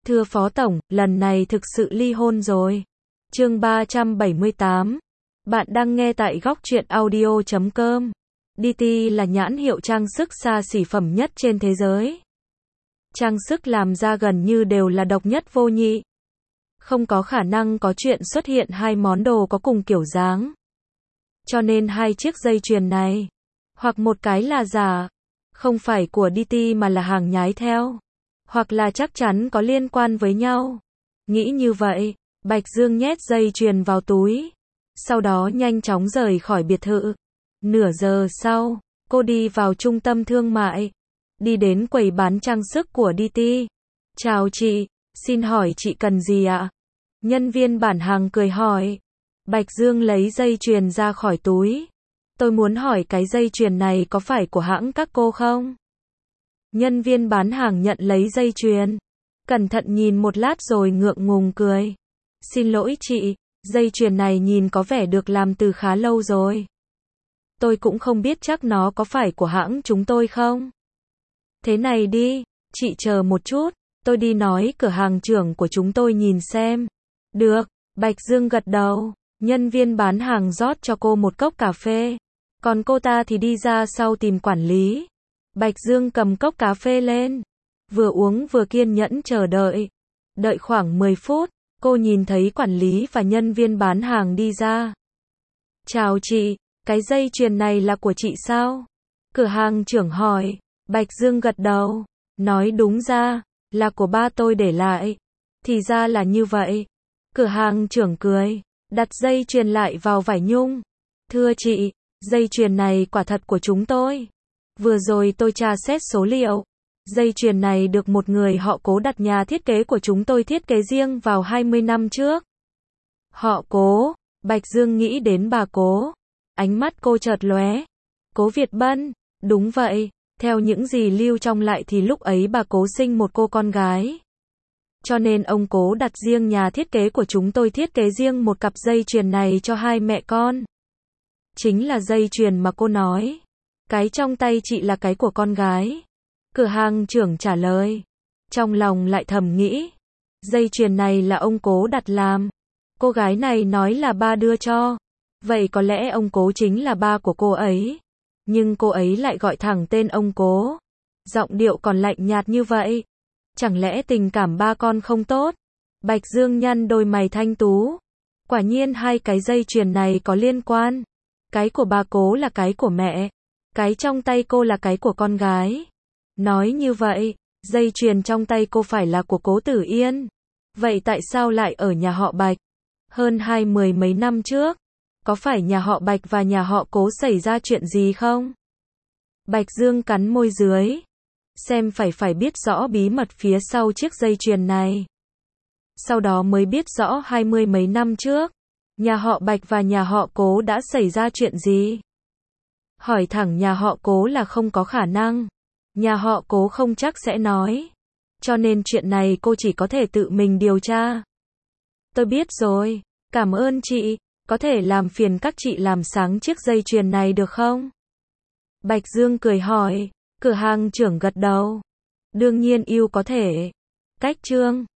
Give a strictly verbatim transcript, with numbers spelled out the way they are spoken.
Thưa Phó Tổng, lần này thực sự ly hôn rồi. Chương ba trăm bảy mươi tám. Bạn đang nghe tại góc truyện audio chấm com. đê tê là nhãn hiệu trang sức xa xỉ phẩm nhất trên thế giới. Trang sức làm ra gần như đều là độc nhất vô nhị. Không có khả năng có chuyện xuất hiện hai món đồ có cùng kiểu dáng. Cho nên hai chiếc dây chuyền này, hoặc một cái là giả, không phải của đê tê mà là hàng nhái theo, hoặc là chắc chắn có liên quan với nhau. Nghĩ như vậy, Bạch Dương nhét dây chuyền vào túi, sau đó nhanh chóng rời khỏi biệt thự. Nửa giờ sau, cô đi vào trung tâm thương mại, đi đến quầy bán trang sức của đê tê. Chào chị, xin hỏi chị cần gì ạ? Nhân viên bán hàng cười hỏi. Bạch Dương lấy dây chuyền ra khỏi túi. Tôi muốn hỏi cái dây chuyền này có phải của hãng các cô không? Nhân viên bán hàng nhận lấy dây chuyền, cẩn thận nhìn một lát rồi ngượng ngùng cười. Xin lỗi chị, dây chuyền này nhìn có vẻ được làm từ khá lâu rồi. Tôi cũng không biết chắc nó có phải của hãng chúng tôi không? Thế này đi, chị chờ một chút, tôi đi nói cửa hàng trưởng của chúng tôi nhìn xem. Được, Bạch Dương gật đầu, nhân viên bán hàng rót cho cô một cốc cà phê. Còn cô ta thì đi ra sau tìm quản lý. Bạch Dương cầm cốc cà phê lên, vừa uống vừa kiên nhẫn chờ đợi. Đợi khoảng mười phút, cô nhìn thấy quản lý và nhân viên bán hàng đi ra. Chào chị, cái dây chuyền này là của chị sao? Cửa hàng trưởng hỏi. Bạch Dương gật đầu, nói đúng ra, là của ba tôi để lại. Thì ra là như vậy. Cửa hàng trưởng cười, đặt dây chuyền lại vào vải nhung. Thưa chị, dây chuyền này quả thật của chúng tôi. Vừa rồi tôi tra xét số liệu. Dây chuyền này được một người họ Cố đặt nhà thiết kế của chúng tôi thiết kế riêng vào hai mươi năm trước. Họ Cố, Bạch Dương nghĩ đến bà Cố. Ánh mắt cô chợt lóe. Cố Việt Bân, đúng vậy, theo những gì lưu trong lại thì lúc ấy bà Cố sinh một cô con gái. Cho nên ông Cố đặt riêng nhà thiết kế của chúng tôi thiết kế riêng một cặp dây chuyền này cho hai mẹ con. Chính là dây chuyền mà cô nói. Cái trong tay chị là cái của con gái. Cửa hàng trưởng trả lời. Trong lòng lại thầm nghĩ. Dây chuyền này là ông Cố đặt làm. Cô gái này nói là ba đưa cho. Vậy có lẽ ông Cố chính là ba của cô ấy. Nhưng cô ấy lại gọi thẳng tên ông Cố. Giọng điệu còn lạnh nhạt như vậy. Chẳng lẽ tình cảm ba con không tốt? Bạch Dương nhăn đôi mày thanh tú. Quả nhiên hai cái dây chuyền này có liên quan. Cái của bà Cố là cái của mẹ. Cái trong tay cô là cái của con gái. Nói như vậy, dây chuyền trong tay cô phải là của Cố Tử Yên. Vậy tại sao lại ở nhà họ Bạch? Hơn hai mười mấy năm trước, có phải nhà họ Bạch và nhà họ Cố xảy ra chuyện gì không? Bạch Dương cắn môi dưới. Xem phải phải biết rõ bí mật phía sau chiếc dây chuyền này. Sau đó mới biết rõ hai mươi mấy năm trước, nhà họ Bạch và nhà họ Cố đã xảy ra chuyện gì. Hỏi thẳng nhà họ Cố là không có khả năng. Nhà họ Cố không chắc sẽ nói. Cho nên chuyện này cô chỉ có thể tự mình điều tra. Tôi biết rồi, cảm ơn chị, có thể làm phiền các chị làm sáng chiếc dây chuyền này được không? Bạch Dương cười hỏi, cửa hàng trưởng gật đầu. Đương nhiên yêu có thể. Cách chương